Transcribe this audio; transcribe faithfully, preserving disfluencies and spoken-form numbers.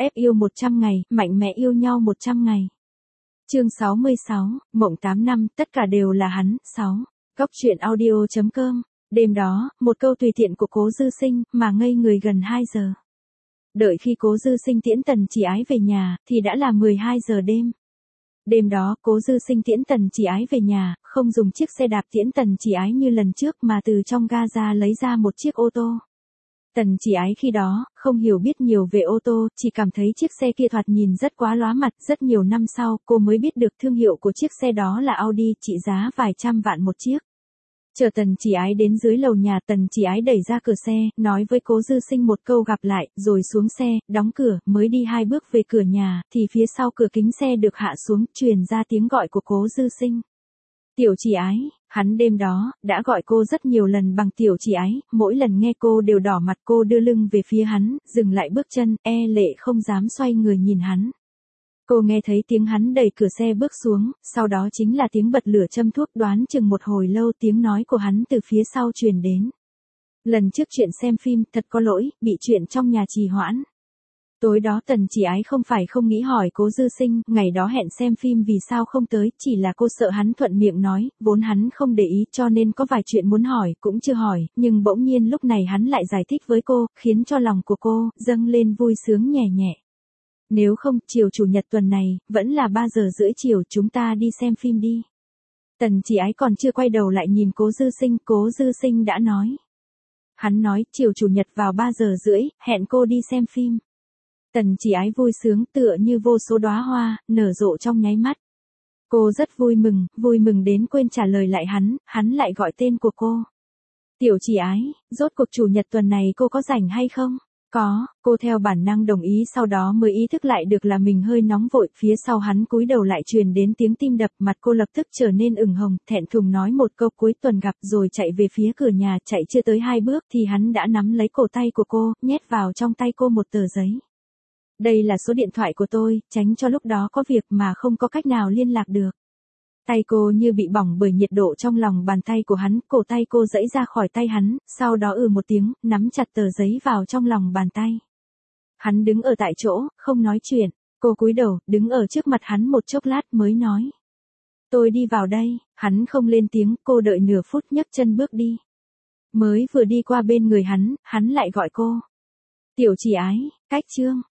ép yêu một trăm ngày, mạnh mẽ yêu nhau một trăm ngày. Chương sáu mươi sáu, mộng tám năm, tất cả đều là hắn. sáu. Góc truyện audio chấm com. Đêm đó, một câu tùy tiện của Cố Dư Sinh mà ngây người gần hai giờ. Đợi khi Cố Dư Sinh tiễn Tần Chỉ Ái về nhà, thì đã là mười hai giờ đêm. Đêm đó, Cố Dư Sinh tiễn Tần Chỉ Ái về nhà, không dùng chiếc xe đạp tiễn Tần Chỉ Ái như lần trước mà từ trong ga ra lấy ra một chiếc ô tô. Tần Chỉ Ái khi đó, không hiểu biết nhiều về ô tô, chỉ cảm thấy chiếc xe kia thoạt nhìn rất quá lóa mặt. Rất nhiều năm sau, cô mới biết được thương hiệu của chiếc xe đó là Audi, trị giá vài trăm vạn một chiếc. Chờ Tần Chỉ Ái đến dưới lầu nhà, Tần Chỉ Ái đẩy ra cửa xe, nói với Cố Dư Sinh một câu gặp lại, rồi xuống xe, đóng cửa, mới đi hai bước về cửa nhà, thì phía sau cửa kính xe được hạ xuống, truyền ra tiếng gọi của Cố Dư Sinh. Tiểu Chỉ Ái, hắn đêm đó, đã gọi cô rất nhiều lần bằng Tiểu Chỉ Ái, mỗi lần nghe cô đều đỏ mặt. Cô đưa lưng về phía hắn, dừng lại bước chân, e lệ không dám xoay người nhìn hắn. Cô nghe thấy tiếng hắn đẩy cửa xe bước xuống, sau đó chính là tiếng bật lửa châm thuốc. Đoán chừng một hồi lâu tiếng nói của hắn từ phía sau truyền đến. Lần trước chuyện xem phim, thật có lỗi, bị chuyện trong nhà trì hoãn. Tối đó Tần Chỉ Ái không phải không nghĩ hỏi Cố Dư Sinh, ngày đó hẹn xem phim vì sao không tới, chỉ là cô sợ hắn thuận miệng nói, vốn hắn không để ý cho nên có vài chuyện muốn hỏi, cũng chưa hỏi, nhưng bỗng nhiên lúc này hắn lại giải thích với cô, khiến cho lòng của cô dâng lên vui sướng nhẹ nhẹ. Nếu không, chiều chủ nhật tuần này, vẫn là ba giờ rưỡi chiều, chúng ta đi xem phim đi. Tần Chỉ Ái còn chưa quay đầu lại nhìn Cố Dư Sinh, Cố Dư Sinh đã nói. Hắn nói, chiều chủ nhật vào ba giờ rưỡi, hẹn cô đi xem phim. Tần Chỉ Ái vui sướng tựa như vô số đóa hoa, nở rộ trong nháy mắt. Cô rất vui mừng, vui mừng đến quên trả lời lại hắn, hắn lại gọi tên của cô. Tiểu Chỉ Ái, rốt cuộc chủ nhật tuần này cô có rảnh hay không? Có, cô theo bản năng đồng ý, sau đó mới ý thức lại được là mình hơi nóng vội. Phía sau hắn cúi đầu lại truyền đến tiếng tim đập, mặt cô lập tức trở nên ửng hồng, thẹn thùng nói một câu cuối tuần gặp, rồi chạy về phía cửa nhà. Chạy chưa tới hai bước thì hắn đã nắm lấy cổ tay của cô, nhét vào trong tay cô một tờ giấy. Đây là số điện thoại của tôi, tránh cho lúc đó có việc mà không có cách nào liên lạc được. Tay cô như bị bỏng bởi nhiệt độ trong lòng bàn tay của hắn, cổ tay cô giãy ra khỏi tay hắn, sau đó ừ một tiếng, nắm chặt tờ giấy vào trong lòng bàn tay. Hắn đứng ở tại chỗ, không nói chuyện, cô cúi đầu, đứng ở trước mặt hắn một chốc lát mới nói. Tôi đi vào đây, hắn không lên tiếng, cô đợi nửa phút nhấc chân bước đi. Mới vừa đi qua bên người hắn, hắn lại gọi cô. Tiểu Chỉ Ái, cách chương.